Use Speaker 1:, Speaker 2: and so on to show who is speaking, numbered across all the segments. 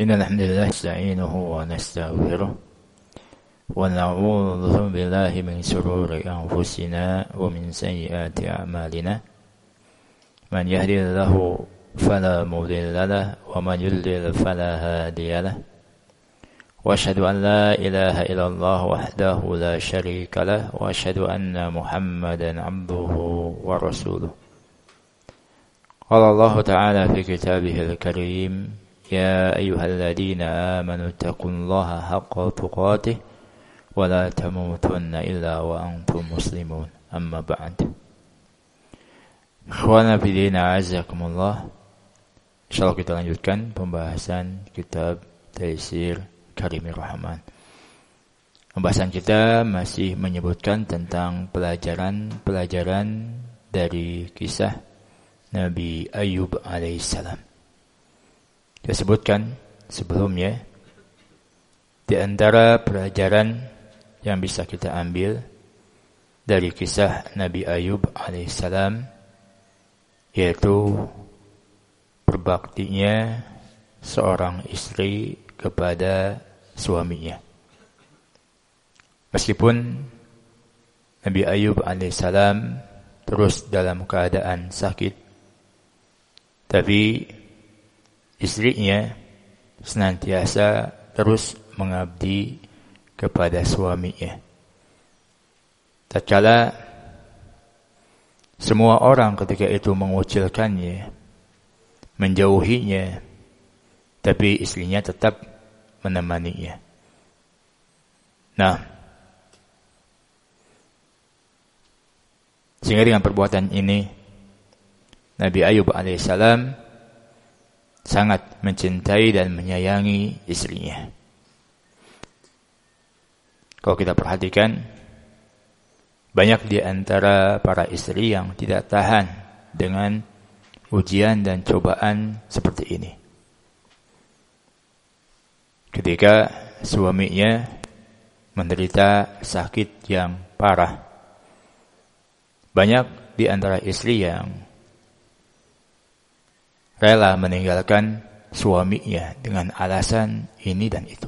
Speaker 1: إن الحمد لله نستعينه ونستغفره ونعوذ بالله من شرور أنفسنا ومن سيئات أعمالنا من يهدي الله فلا مضل له ومن يضلل فلا هادي له وأشهد أن لا إله إلا الله وحده لا شريك له وأشهد أن محمدا عبده ورسوله قال الله تعالى في كتابه الكريم يا أيها الذين آمنوا اتقوا الله حق تقاته ولا تموتن إلا وأنتم مسلمون أما بعد Ikhwana fillah azakumullah. Insyaallah kita lanjutkan pembahasan kitab Taisir Karimir Rahman. Pembahasan kita masih menyebutkan tentang pelajaran dari kisah Nabi Ayub alaihissalam. Kita sebutkan sebelumnya di antara pelajaran yang bisa kita ambil dari kisah Nabi Ayub alaihissalam yaitu berbaktinya seorang istri kepada suaminya. Meskipun Nabi Ayub alaihissalam terus dalam keadaan sakit, tapi istrinya senantiasa terus mengabdi kepada suaminya. Tatkala semua orang ketika itu mengucilkannya, menjauhinya, tapi istrinya tetap menemaninya. Nah, sehingga dengan perbuatan ini Nabi Ayub alaihissalam sangat mencintai dan menyayangi istrinya. Kalau kita perhatikan, banyak di antara para istri yang tidak tahan dengan ujian dan cobaan seperti ini. Ketika suaminya menderita sakit yang parah, banyak di antara istri yang rela meninggalkan suaminya dengan alasan ini dan itu.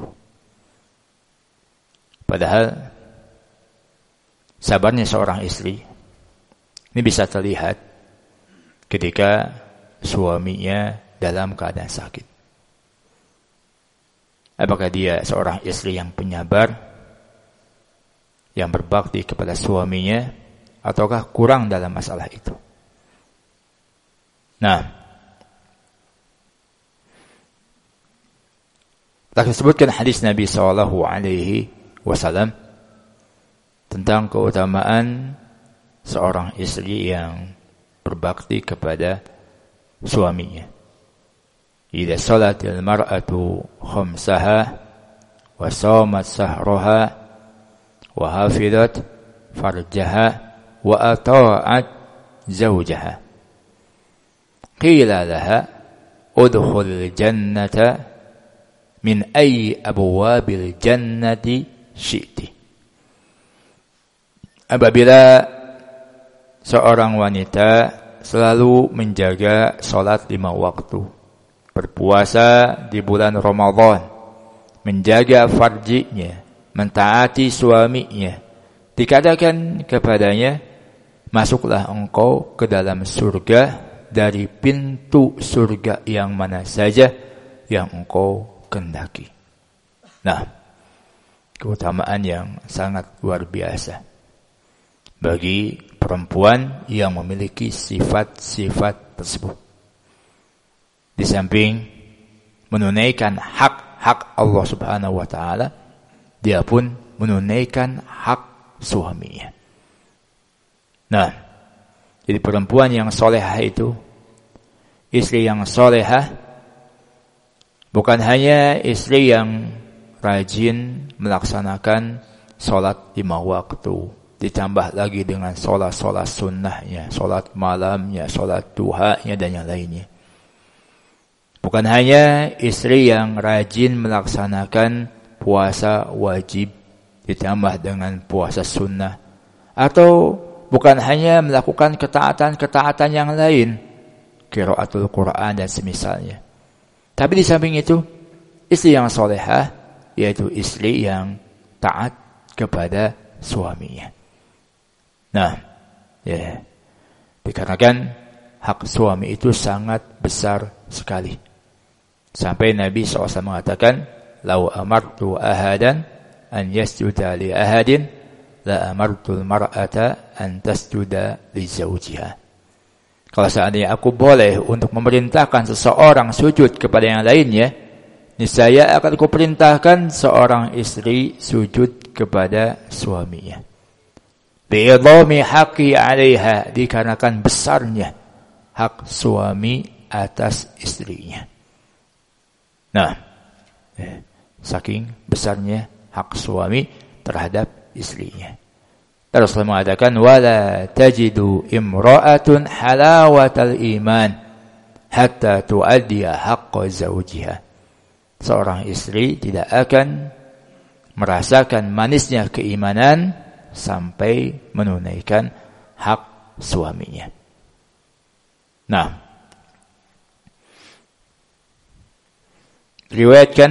Speaker 1: Padahal sabarnya seorang istri ini bisa terlihat ketika suaminya dalam keadaan sakit. Apakah dia seorang istri yang penyabar, yang berbakti kepada suaminya, ataukah kurang dalam masalah itu? Nah, telah disebutkan hadis Nabi SAW tentang keutamaan seorang istri yang berbakti kepada suaminya. Idza salatil mar'atu khamsaha wa shamat sahraha wa hafizat farjaha wa ata'at zawjaha qila laha udkhulil jannata min ayyi abwabil jannati syi'ti. Apabila seorang wanita selalu menjaga salat 5 waktu, berpuasa di bulan Ramadan, menjaga farjinya, mentaati suaminya, dikatakan kepadanya, masuklah engkau ke dalam surga dari pintu surga yang mana saja yang engkau kehendaki. Nah, keutamaan yang sangat luar biasa bagi perempuan yang memiliki sifat-sifat tersebut. Di samping menunaikan hak Allah Subhanahu wa taala, dia pun menunaikan hak suaminya. Nah, jadi perempuan yang solehah itu, istri yang solehah, bukan hanya istri yang rajin melaksanakan sholat 5 waktu, ditambah lagi dengan sholat sunnahnya, sholat malamnya, sholat duhanya, dan yang lainnya. Bukan hanya istri yang rajin melaksanakan puasa wajib, ditambah dengan puasa sunnah. Atau bukan hanya melakukan ketaatan-ketaatan yang lain, qiraatul Quran dan semisalnya. Tapi di samping itu, Istri yang solehah yaitu istri yang taat kepada suaminya. Nah, ya, dikarenakan hak suami itu sangat besar sekali. Sampai Nabi SAW mengatakan, "Lau amartu ahadan an yasjuda li ahadin, la amartul mar'ata an tasjuda li zawjiha." Kalau seandainya aku boleh untuk memerintahkan seseorang sujud kepada yang lainnya, niscaya akan kuperintahkan seorang istri sujud kepada suaminya. Bi'idhami haqqi 'alaiha, dikarenakan besarnya hak suami atas istrinya. Nah, saking besarnya hak suami terhadap istrinya. Rasulullah mengatakan, "Wala tajidu imra'atun halawatal iman hatta tu'addiya haqqa zawjiha." Seorang istri tidak akan merasakan manisnya keimanan sampai menunaikan hak suaminya. Nah, riwayatkan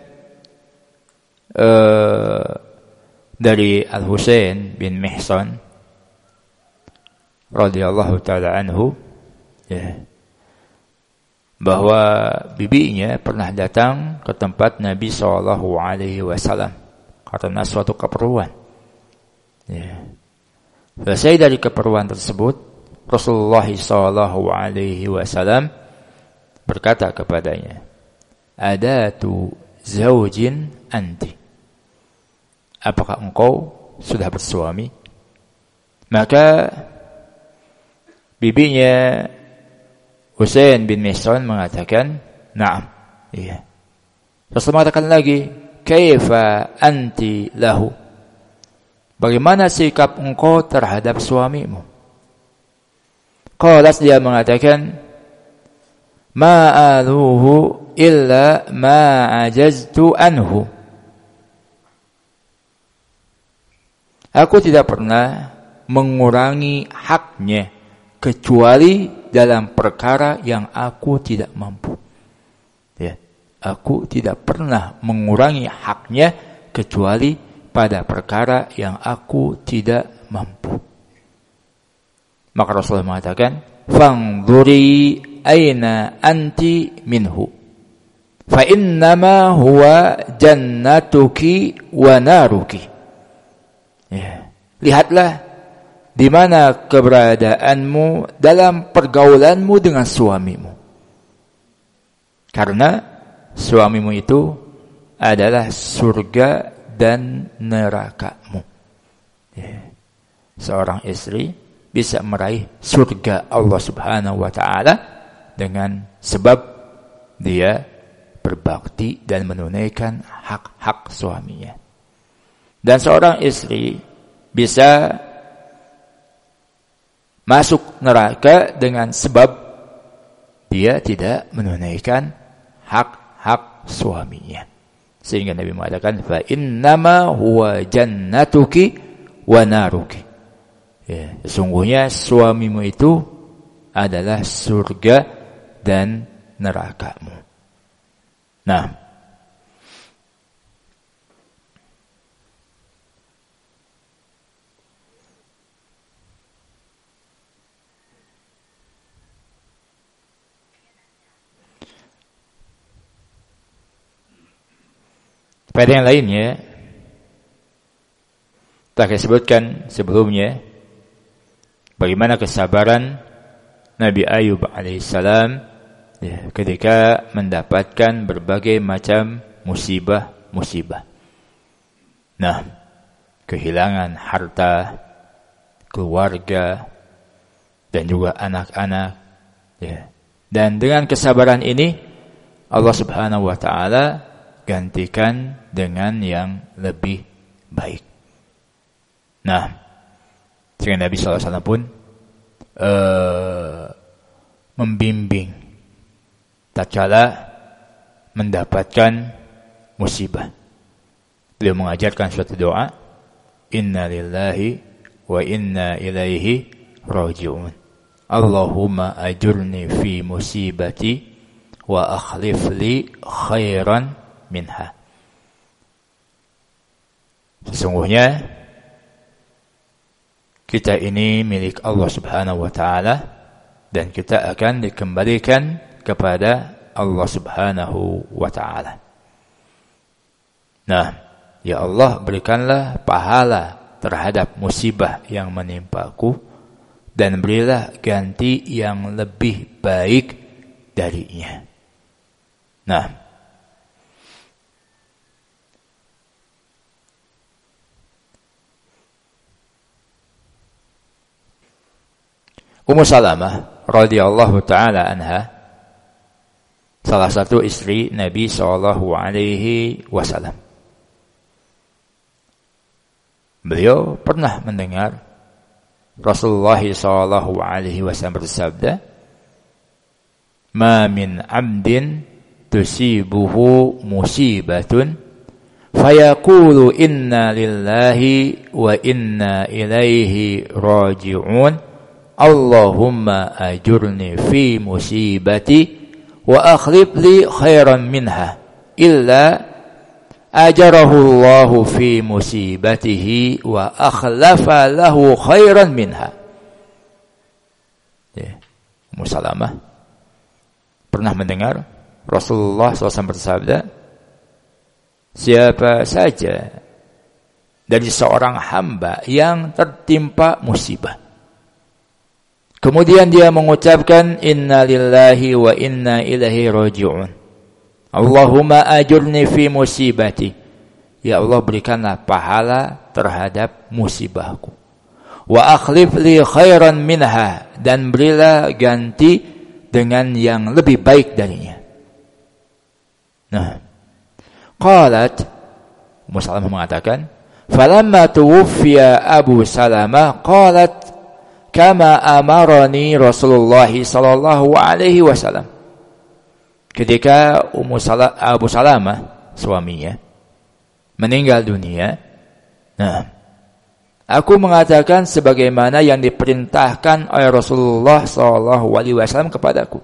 Speaker 1: dari Al-Husain bin Mihsan radhiyallahu taala anhu, ya, bahwa bibinya pernah datang ke tempat Nabi SAW karena suatu keperluan. Ya. Selesai dari keperluan tersebut, Rasulullah SAW berkata kepadanya, "Adatu zaujin anti." Apakah engkau sudah bersuami? Maka bibinya Husain bin Mihsan mengatakan, "Na'am." Iya. Rasulullah mengatakan lagi, "Kaifa anti lahu?" Bagaimana sikap engkau terhadap suamimu? Qalas, dia mengatakan, "Ma'aluhu illa ma'ajaztu anhu." Aku tidak pernah mengurangi haknya kecuali dalam perkara yang aku tidak mampu. Ya, aku tidak pernah mengurangi haknya kecuali pada perkara yang aku tidak mampu. Maka Rasulullah mengatakan, "Fangduri aina anti minhu, fa innama huwa jannatuki wa naruki." Ya, lihatlah di mana keberadaanmu dalam pergaulanmu dengan suamimu. Karena suamimu itu adalah surga dan nerakamu. Ya. Seorang istri bisa meraih surga Allah Subhanahu wa taala dengan sebab dia berbakti dan menunaikan hak-hak suaminya. Dan seorang istri bisa masuk neraka dengan sebab dia tidak menunaikan hak-hak suaminya. Sehingga Nabi mengatakan, "Fa innama huwa jannatuki wa naruki." Ya, sesungguhnya suamimu itu adalah surga dan nerakamu. Nah, pada yang lainnya telah disebutkan sebelumnya bagaimana kesabaran Nabi Ayub alaihissalam ketika mendapatkan berbagai macam musibah. Nah, kehilangan harta, keluarga, dan juga anak-anak. Ya. Dan dengan kesabaran ini Allah Subhanahu wa taala gantikan dengan yang lebih baik. Nah, sehingga Nabi SAW pun membimbing tatkala mendapatkan musibah. Beliau mengajarkan suatu doa, "Inna lillahi wa inna ilaihi raji'un. Allahumma ajurni fi musibati wa akhlif li khairan minha. Sesungguhnya kita ini milik Allah Subhanahu wa taala dan kita akan dikembalikan kepada Allah Subhanahu wa taala. Nah, ya Allah, berikanlah pahala terhadap musibah yang menimpaku dan berilah ganti yang lebih baik darinya. Nah, Ummu Salamah radhiyallahu taala anha, salah satu istri Nabi sallallahu alaihi wasallam. Beliau pernah mendengar Rasulullah sallallahu alaihi wasallam bersabda, "Ma min 'abdin tusibuhu musibatun fayaqulu inna lillahi wa inna ilaihi raji'un. Allahumma ajurni fi musibati wa akhlif li khairan minha illa ajarahu Allahu fi musibatihi wa akhlafa lahu khairan minha." Ummu Salamah pernah mendengar Rasulullah SAW bersabda, siapa saja dari seorang hamba yang tertimpa musibah, kemudian dia mengucapkan inna lillahi wa inna ilaihi raji'un, Allahumma ajurni fi musibati, ya Allah berikanlah pahala terhadap musibahku, wa akhlif li khairan minha, dan berilah ganti dengan yang lebih baik darinya. Nah, qalat, Ummu Salamah mengatakan, falamma tuwfiya Abu Salamah qalat kama amarani Rasulullah sallallahu alaihi wasallam. Ketika Abu Salamah suaminya meninggal dunia, nah, aku mengatakan sebagaimana yang diperintahkan oleh Rasulullah sallallahu alaihi wasallam kepadaku.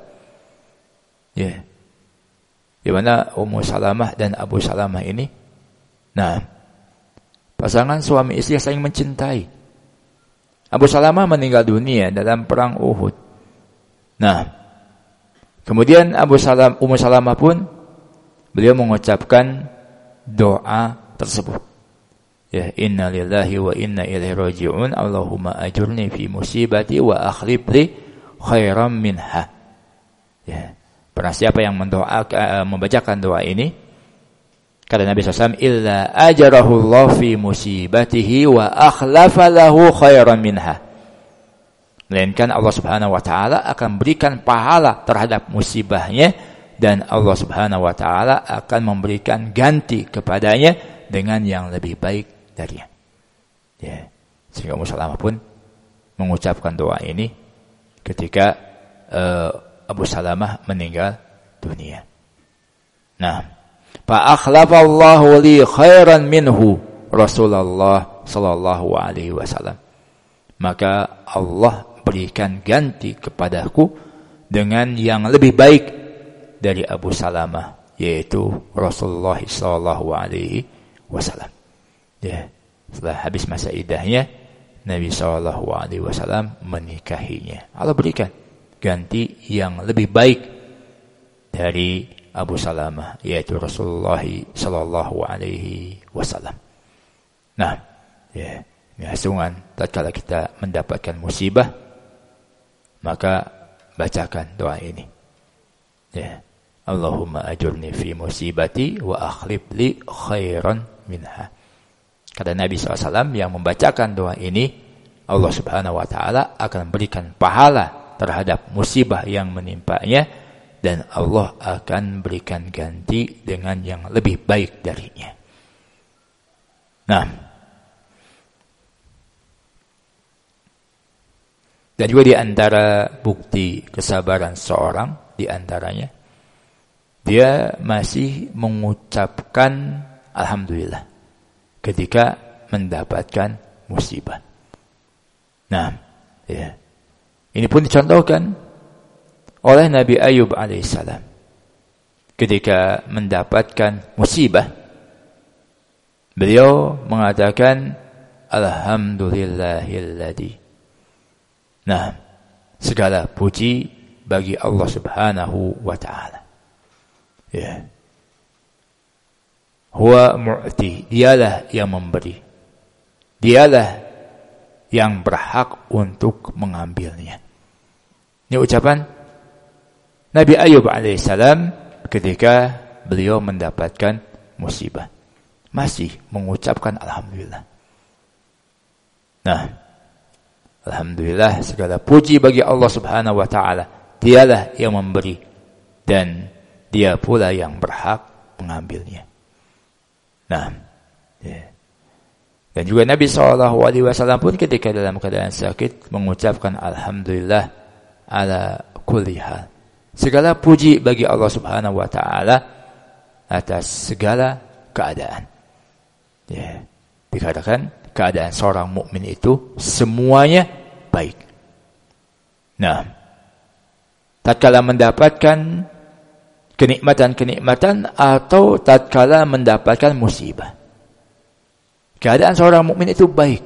Speaker 1: Ya. Di mana Ummu Salamah dan Abu Salamah ini, nah, pasangan suami istri yang saling mencintai. Abu Salamah meninggal dunia dalam perang Uhud. Nah, kemudian Ummu Salamah pun beliau mengucapkan doa tersebut. Ya, inna lillahi wa inna ilaihi raji'un, Allahumma ajurni fi musibati wa akhlif li khairan minha. Ya, pernah siapa yang membacakan doa ini? Kata Nabi SAW, illa ajarahu Allah fi musibatihi wa akhlafa lahu khairan minha. Melainkan Allah Subhanahu wa taala akan berikan pahala terhadap musibahnya dan Allah Subhanahu wa taala akan memberikan ganti kepadanya dengan yang lebih baik darinya. Ya, sehingga Ummu Salamah pun mengucapkan doa ini ketika Abu Salamah meninggal dunia. Nah, fa akhlafallahu li khairan minhu Rasulullah sallallahu alaihi wasallam. Maka Allah berikan ganti kepadaku dengan yang lebih baik dari Abu Salamah, yaitu Rasulullah sallallahu alaihi wasallam. Ya, setelah habis masa iddahnya, Nabi sallallahu alaihi wasallam menikahinya. Allah berikan ganti yang lebih baik dari Abu Salamah, yaitu Rasulullah sallallahu alaihi wasallam. Nah, ya, hasungan tatkala kita mendapatkan musibah, maka bacakan doa ini. Ya, Allahumma ajurni fi musibati wa akhlif li khairan minha. Kata Nabi SAW, yang membacakan doa ini, Allah Subhanahu wa taala akan berikan pahala terhadap musibah yang menimpanya dan Allah akan berikan ganti dengan yang lebih baik darinya. Nah, dan juga di antara bukti kesabaran seorang, di antaranya dia masih mengucapkan alhamdulillah ketika mendapatkan musibah. Nah, ya, ini pun dicontohkan oleh Nabi Ayub alaihissalam ketika mendapatkan musibah, beliau mengatakan alhamdulillahilladzi. Nah, segala puji bagi Allah Subhanahu wa taala. Ya. Huwa mu'ti, dialah yang memberi. Dialah yang berhak untuk mengambilnya. Ini ucapan Nabi Ayub alaihissalam ketika beliau mendapatkan musibah. Masih mengucapkan alhamdulillah. Nah, alhamdulillah, segala puji bagi Allah Subhanahu wa taala. Dialah yang memberi dan dia pula yang berhak mengambilnya. Nah, ya. Dan juga Nabi SAW pun ketika dalam keadaan sakit mengucapkan alhamdulillah ala kulli hal. Segala puji bagi Allah Subhanahu wa taala atas segala keadaan. Ya, dikatakan keadaan seorang mukmin itu semuanya baik. Nah, tatkala mendapatkan kenikmatan-kenikmatan atau tatkala mendapatkan musibah, keadaan seorang mukmin itu baik.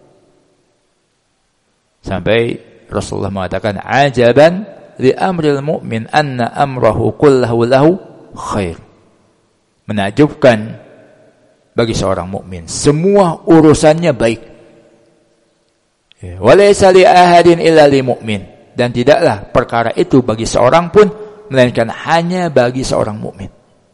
Speaker 1: Sampai Rasulullah mengatakan, ajaban li amril mu'min anna amrahu kullahu lahu khair. Menakjubkan bagi seorang mukmin, semua urusannya baik. Walaysa li ahadin illa li mu'min. Dan tidaklah perkara itu bagi seorang pun melainkan hanya bagi seorang mukmin.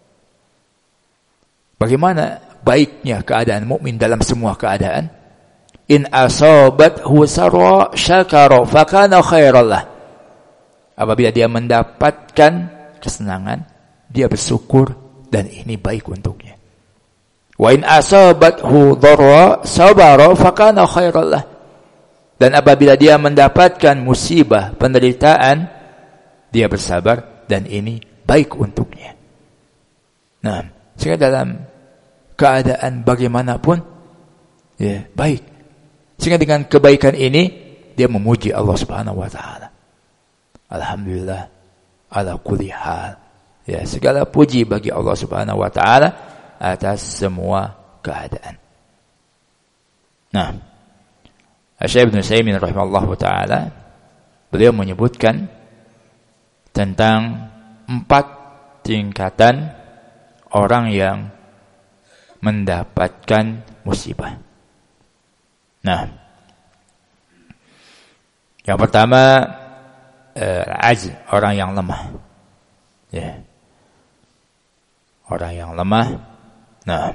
Speaker 1: Bagaimana baiknya keadaan mukmin dalam semua keadaan? In asabathu sarra syakara fakana khairallah. Apabila dia mendapatkan kesenangan, dia bersyukur dan ini baik untuknya. Wa in asabathu dharra sabara fakana khairallah. Dan apabila dia mendapatkan musibah, penderitaan, dia bersabar dan ini baik untuknya. Nah, sehingga dalam keadaan bagaimanapun ya baik. Sehingga dengan kebaikan ini dia memuji Allah Subhanahu wa taala. Alhamdulillah ala kulli hal. Ya, segala puji bagi Allah Subhanahu wa taala atas semua keadaan. Nah, Syekh Ibnu Utsaimin rahimahullahu taala beliau menyebutkan tentang 4 tingkatan orang yang mendapatkan musibah. Nah, yang pertama ajz, orang yang lemah. Ya. Orang yang lemah. Nah,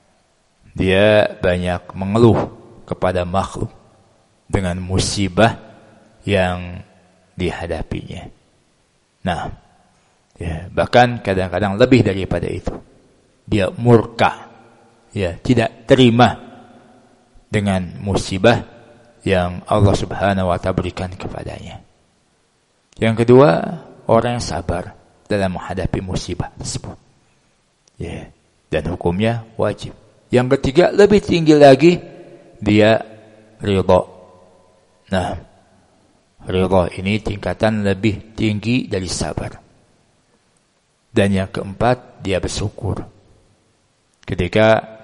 Speaker 1: dia banyak mengeluh kepada makhluk dengan musibah yang dihadapinya. Nah, ya, bahkan kadang-kadang lebih daripada itu. Dia murka, ya, tidak terima dengan musibah yang Allah Subhanahu wa taala berikan kepadanya. Yang kedua, orang yang sabar dalam menghadapi musibah tersebut. Ya, dan hukumnya wajib. Yang ketiga, lebih tinggi lagi, dia ridha. Nah, ridha ini tingkatan lebih tinggi dari sabar. Dan yang keempat, dia bersyukur ketika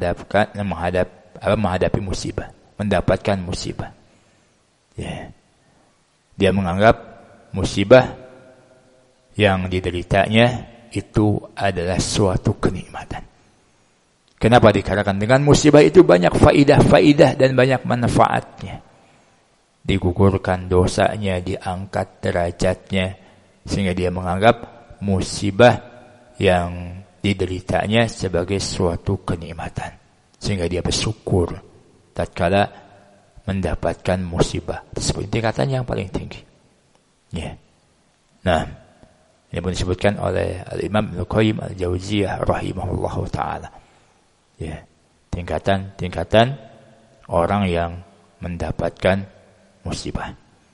Speaker 1: menghadapi musibah, mendapatkan musibah. Ya. Dia menganggap musibah yang dideritanya itu adalah suatu kenikmatan. Kenapa? Dikarenakan dengan musibah itu banyak faidah-faidah dan banyak manfaatnya. Digugurkan dosanya, diangkat derajatnya, sehingga dia menganggap musibah yang dideritanya sebagai suatu kenikmatan, sehingga dia bersyukur tatkala mendapatkan musibah tersebut. Tingkatan yang paling tinggi. Ya. Nah, ini pun disebutkan oleh Al-Imam Ibnu Qayyim Al-Jauziyah rahimahullahu taala. Ya, tingkatan-tingkatan orang yang mendapatkan musibah.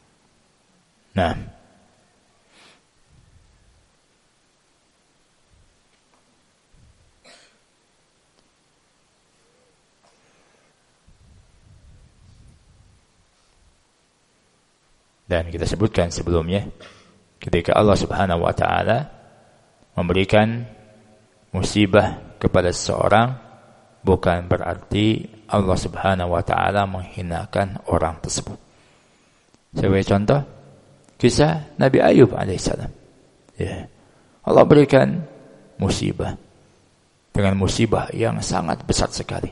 Speaker 1: Nah, dan kita sebutkan sebelumnya ketika Allah Subhanahu wa taala memberikan musibah kepada seseorang bukan berarti Allah Subhanahu wa taala menghinakan orang tersebut. Sebagai contoh, kisah Nabi Ayub alaihissalam. Ya. Allah berikan musibah dengan musibah yang sangat besar sekali.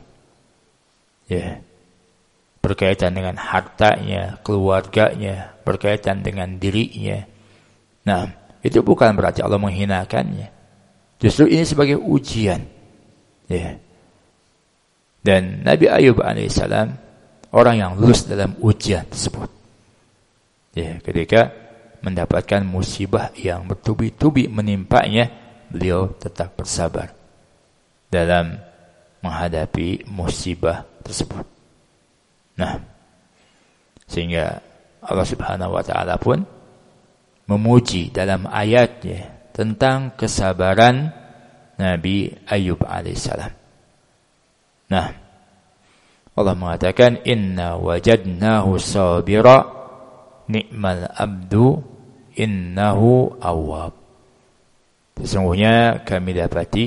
Speaker 1: Ya. Berkaitan dengan hartanya, keluarganya, berkaitan dengan dirinya. Nah, itu bukan berarti Allah menghinakannya. Justru ini sebagai ujian. Ya. Dan Nabi Ayub alaihissalam orang yang lulus dalam ujian tersebut. Ya, ketika mendapatkan musibah yang bertubi-tubi menimpanya, beliau tetap bersabar dalam menghadapi musibah tersebut. Nah, sehingga Allah Subhanahu wa taala pun memuji dalam ayatnya tentang kesabaran Nabi Ayub alaihissalam. Nah, Allah mengatakan inna wajadnahu sabira ni'mal abdu innahu awwab. Sesungguhnya kami dapati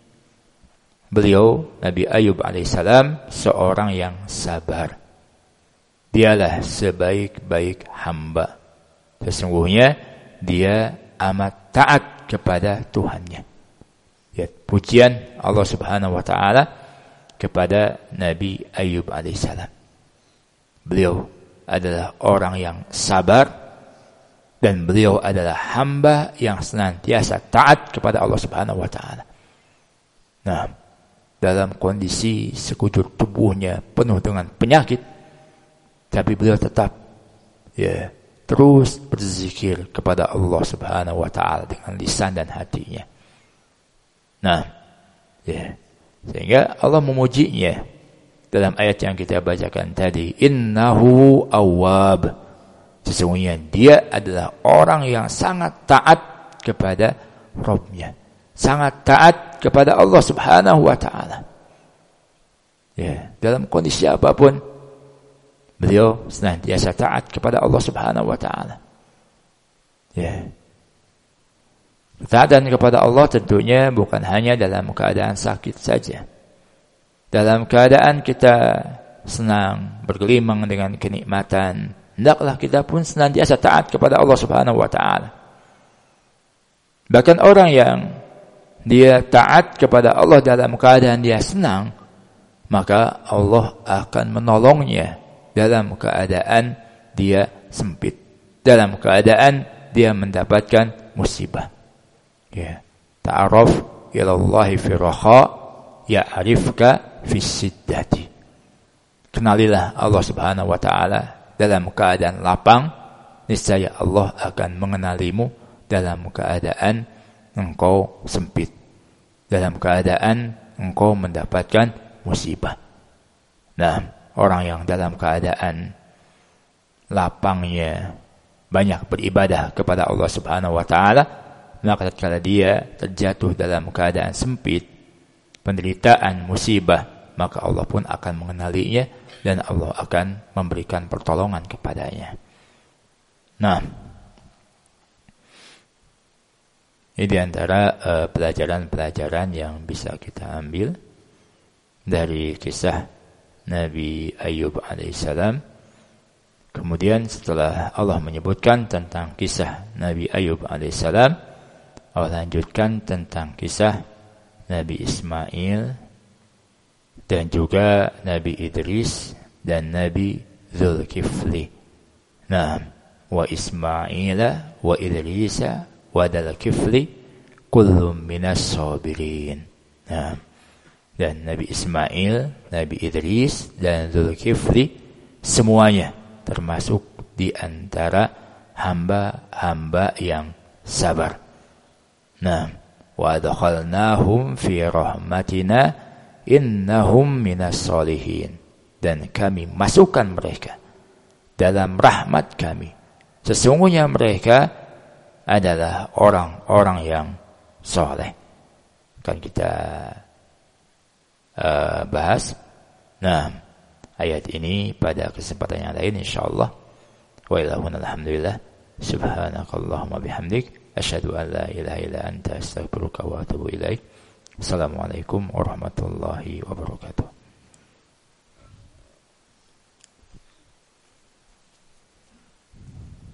Speaker 1: beliau Nabi Ayub alaihissalam seorang yang sabar. Dialah sebaik-baik hamba. Sesungguhnya dia amat taat kepada Tuhannya. Ya, pujian Allah Subhanahu wa taala kepada Nabi Ayub alaihissalam. Beliau adalah orang yang sabar dan beliau adalah hamba yang senantiasa taat kepada Allah Subhanahu wa taala. Nah, dalam kondisi sekujur tubuhnya penuh dengan penyakit, tapi beliau tetap terus berzikir kepada Allah Subhanahu wa taala dengan lisan dan hatinya. Nah, sehingga Allah memujinya dalam ayat yang kita bacakan tadi, innahu awwab. Sesungguhnya dia adalah orang yang sangat taat kepada Rabb-nya, sangat taat kepada Allah Subhanahu wa taala. Ya, dalam kondisi apapun beliau senantiasa taat kepada Allah Subhanahu wa taala. Ya. Taatan kepada Allah tentunya bukan hanya dalam keadaan sakit saja. Dalam keadaan kita senang, bergelimang dengan kenikmatan, hendaklah kita pun senantiasa taat kepada Allah Subhanahu wa taala. Bahkan orang yang dia taat kepada Allah dalam keadaan dia senang, maka Allah akan menolongnya dalam keadaan dia sempit, dalam keadaan dia mendapatkan musibah. Ya, ta'aruf ila Allah fi raha ya'rifka fi siddati. Kenalilah Allah Subhanahu wa taala dalam keadaan lapang, niscaya Allah akan mengenalimu dalam keadaan engkau sempit, dalam keadaan engkau mendapatkan musibah. Nah, orang yang dalam keadaan lapangnya banyak beribadah kepada Allah Subhanahu wa taala, maka tatkala dia terjatuh dalam keadaan sempit, penderitaan, musibah, maka Allah pun akan mengenalinya dan Allah akan memberikan pertolongan kepadanya. Nah, ini di antara pelajaran-pelajaran yang bisa kita ambil dari kisah Nabi Ayub alaihissalam. Kemudian setelah Allah menyebutkan tentang kisah Nabi Ayub alaihissalam, Allah lanjutkan tentang kisah Nabi Ismail dan juga Nabi Idris dan Nabi Zulkifli. Nah, wa Ismaila wa Idrisa wa Zulkifli kullum minas sabirin. Nah, dan Nabi Ismail, Nabi Idris dan Zulkifli semuanya termasuk di antara hamba-hamba yang sabar. Nah, wa adkhalnahum fi rahmatina innahum minas solihin. Dan kami masukkan mereka dalam rahmat kami. Sesungguhnya mereka adalah orang-orang yang soleh. Kan kita bahas. Nah, ayat ini pada kesempatan yang lain insyaallah. Wa ilahuna alhamdulillah. Subhanakallahumma bihamdik Asyhadu an la ilaha illa anta astaghfiruka wa atubu ilaik. Assalamualaikum warahmatullahi wabarakatuh.